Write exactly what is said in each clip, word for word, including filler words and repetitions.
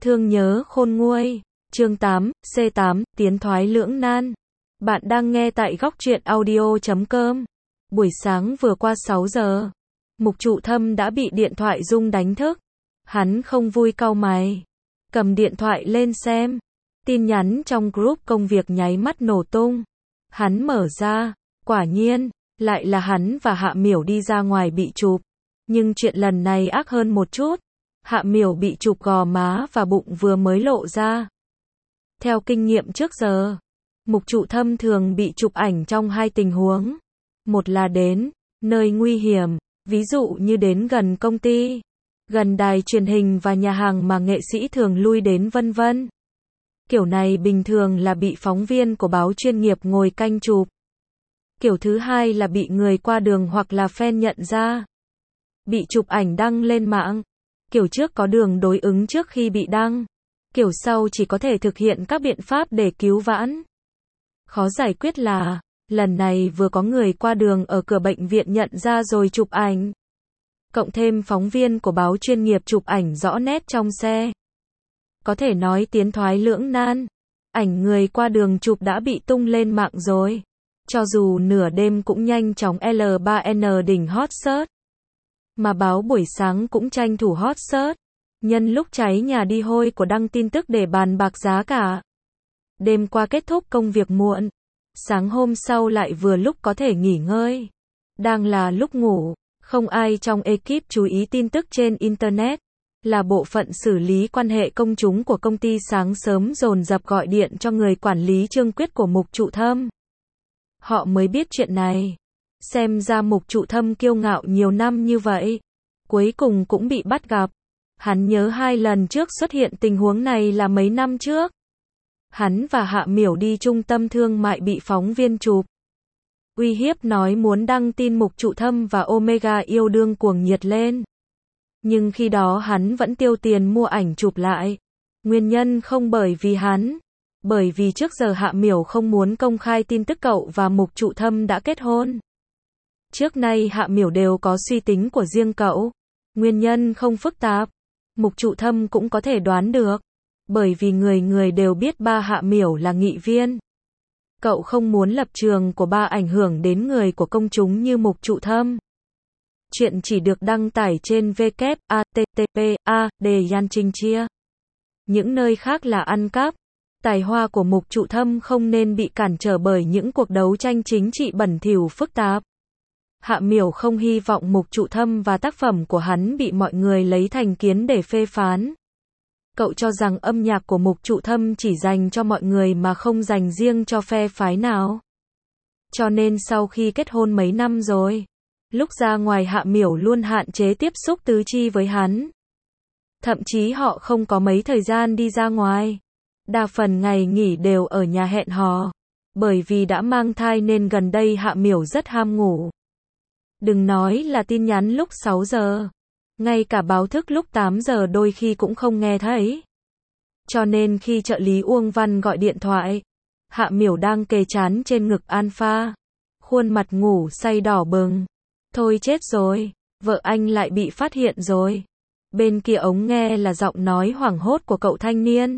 Thương nhớ khôn nguôi. Chương tám, C tám, tiến thoái lưỡng nan. Bạn đang nghe tại góc truyện audio chấm com. Buổi sáng vừa qua sáu giờ, Mục Trụ Thâm đã bị điện thoại rung đánh thức. Hắn không vui cau mày, cầm điện thoại lên xem. Tin nhắn trong group công việc nháy mắt nổ tung. Hắn mở ra, quả nhiên, lại là hắn và Hạ Miểu đi ra ngoài bị chụp. Nhưng chuyện lần này ác hơn một chút. Hạ Miểu bị chụp gò má và bụng vừa mới lộ ra. Theo kinh nghiệm trước giờ, Mục Trụ Thâm thường bị chụp ảnh trong hai tình huống. Một là đến nơi nguy hiểm, ví dụ như đến gần công ty, gần đài truyền hình và nhà hàng mà nghệ sĩ thường lui đến vân vân. Kiểu này bình thường là bị phóng viên của báo chuyên nghiệp ngồi canh chụp. Kiểu thứ hai là bị người qua đường hoặc là fan nhận ra. Bị chụp ảnh đăng lên mạng. Kiểu trước có đường đối ứng trước khi bị đăng. Kiểu sau chỉ có thể thực hiện các biện pháp để cứu vãn. Khó giải quyết là, lần này vừa có người qua đường ở cửa bệnh viện nhận ra rồi chụp ảnh. Cộng thêm phóng viên của báo chuyên nghiệp chụp ảnh rõ nét trong xe. Có thể nói tiến thoái lưỡng nan. Ảnh người qua đường chụp đã bị tung lên mạng rồi. Cho dù nửa đêm cũng nhanh chóng L ba N đỉnh hot search. Mà báo buổi sáng cũng tranh thủ hot search. Nhân lúc cháy nhà đi hôi của đăng tin tức để bàn bạc giá cả. Đêm qua kết thúc công việc muộn. Sáng hôm sau lại vừa lúc có thể nghỉ ngơi. Đang là lúc ngủ, không ai trong ekip chú ý tin tức trên Internet. Là bộ phận xử lý quan hệ công chúng của công ty sáng sớm dồn dập gọi điện cho người quản lý Trương Quyết của Mục Trụ Thâm. Họ mới biết chuyện này. Xem ra Mục Trụ Thâm kiêu ngạo nhiều năm như vậy. Cuối cùng cũng bị bắt gặp. Hắn nhớ hai lần trước xuất hiện tình huống này là mấy năm trước. Hắn và Hạ Miểu đi trung tâm thương mại bị phóng viên chụp. Uy hiếp nói muốn đăng tin Mục Trụ Thâm và Omega yêu đương cuồng nhiệt lên. Nhưng khi đó hắn vẫn tiêu tiền mua ảnh chụp lại. Nguyên nhân không bởi vì hắn. Bởi vì trước giờ Hạ Miểu không muốn công khai tin tức cậu và Mục Trụ Thâm đã kết hôn. Trước nay Hạ Miểu đều có suy tính của riêng cậu. Nguyên nhân không phức tạp. Mục Trụ Thâm cũng có thể đoán được. Bởi vì người người đều biết ba Hạ Miểu là nghị viên. Cậu không muốn lập trường của ba ảnh hưởng đến người của công chúng như Mục Trụ Thâm. Chuyện chỉ được đăng tải trên W A T T P A để Yan Trinh chia. Những nơi khác là ăn cắp. Tài hoa của Mục Trụ Thâm không nên bị cản trở bởi những cuộc đấu tranh chính trị bẩn thỉu phức tạp. Hạ Miểu không hy vọng Mục Trụ Thâm và tác phẩm của hắn bị mọi người lấy thành kiến để phê phán. Cậu cho rằng âm nhạc của Mục Trụ Thâm chỉ dành cho mọi người mà không dành riêng cho phe phái nào. Cho nên sau khi kết hôn mấy năm rồi, lúc ra ngoài Hạ Miểu luôn hạn chế tiếp xúc tứ chi với hắn. Thậm chí họ không có mấy thời gian đi ra ngoài. Đa phần ngày nghỉ đều ở nhà hẹn hò. Bởi vì đã mang thai nên gần đây Hạ Miểu rất ham ngủ. Đừng nói là tin nhắn lúc sáu giờ. Ngay cả báo thức lúc tám giờ đôi khi cũng không nghe thấy. Cho nên khi trợ lý Uông Văn gọi điện thoại, Hạ Miểu đang kề trán trên ngực Alpha. Khuôn mặt ngủ say đỏ bừng. Thôi chết rồi, vợ anh lại bị phát hiện rồi. Bên kia ống nghe là giọng nói hoảng hốt của cậu thanh niên.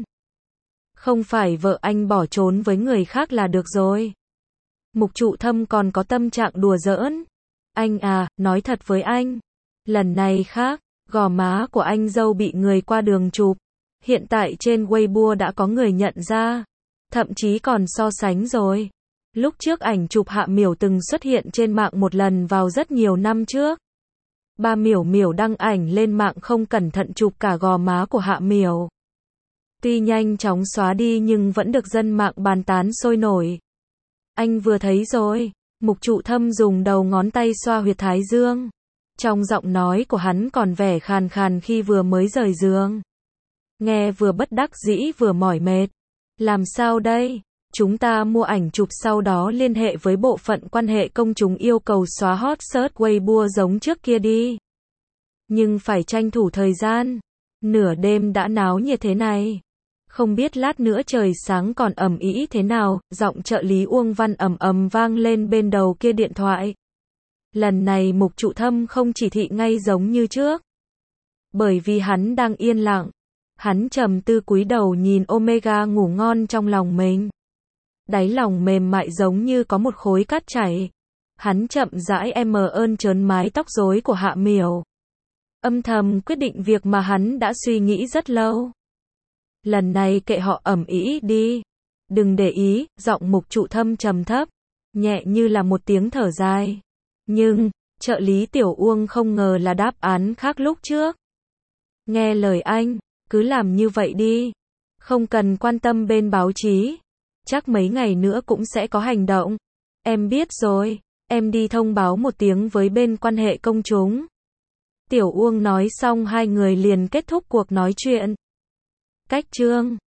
Không phải vợ anh bỏ trốn với người khác là được rồi. Mục Trụ Thâm còn có tâm trạng đùa giỡn. Anh à, nói thật với anh. Lần này khác, gò má của anh dâu bị người qua đường chụp. Hiện tại trên Weibo đã có người nhận ra. Thậm chí còn so sánh rồi. Lúc trước ảnh chụp Hạ Miểu từng xuất hiện trên mạng một lần vào rất nhiều năm trước. Ba Miểu Miểu đăng ảnh lên mạng không cẩn thận chụp cả gò má của Hạ Miểu. Tuy nhanh chóng xóa đi nhưng vẫn được dân mạng bàn tán sôi nổi. Anh vừa thấy rồi. Mục Trụ Thâm dùng đầu ngón tay xoa huyệt thái dương. Trong giọng nói của hắn còn vẻ khàn khàn khi vừa mới rời giường. Nghe vừa bất đắc dĩ vừa mỏi mệt. Làm sao đây? Chúng ta mua ảnh chụp sau đó liên hệ với bộ phận quan hệ công chúng yêu cầu xóa hot search Weibo giống trước kia đi. Nhưng phải tranh thủ thời gian. Nửa đêm đã náo nhiệt thế này. Không biết lát nữa trời sáng còn ầm ĩ thế nào, giọng trợ lý Uông Văn ầm ầm vang lên bên đầu kia điện thoại. Lần này Mục Trụ Thâm không chỉ thị ngay giống như trước. Bởi vì hắn đang yên lặng. Hắn trầm tư cúi đầu nhìn Omega ngủ ngon trong lòng mình. Đáy lòng mềm mại giống như có một khối cát chảy. Hắn chậm rãi em ơn trớn mái tóc rối của Hạ Miểu. Âm thầm quyết định việc mà hắn đã suy nghĩ rất lâu. Lần này kệ họ ầm ĩ đi. Đừng để ý, giọng Mục Trụ Thâm trầm thấp, nhẹ như là một tiếng thở dài. Nhưng, trợ lý Tiểu Uông không ngờ là đáp án khác lúc trước. Nghe lời anh, cứ làm như vậy đi. Không cần quan tâm bên báo chí. Chắc mấy ngày nữa cũng sẽ có hành động. Em biết rồi, em đi thông báo một tiếng với bên quan hệ công chúng. Tiểu Uông nói xong hai người liền kết thúc cuộc nói chuyện. Cách chương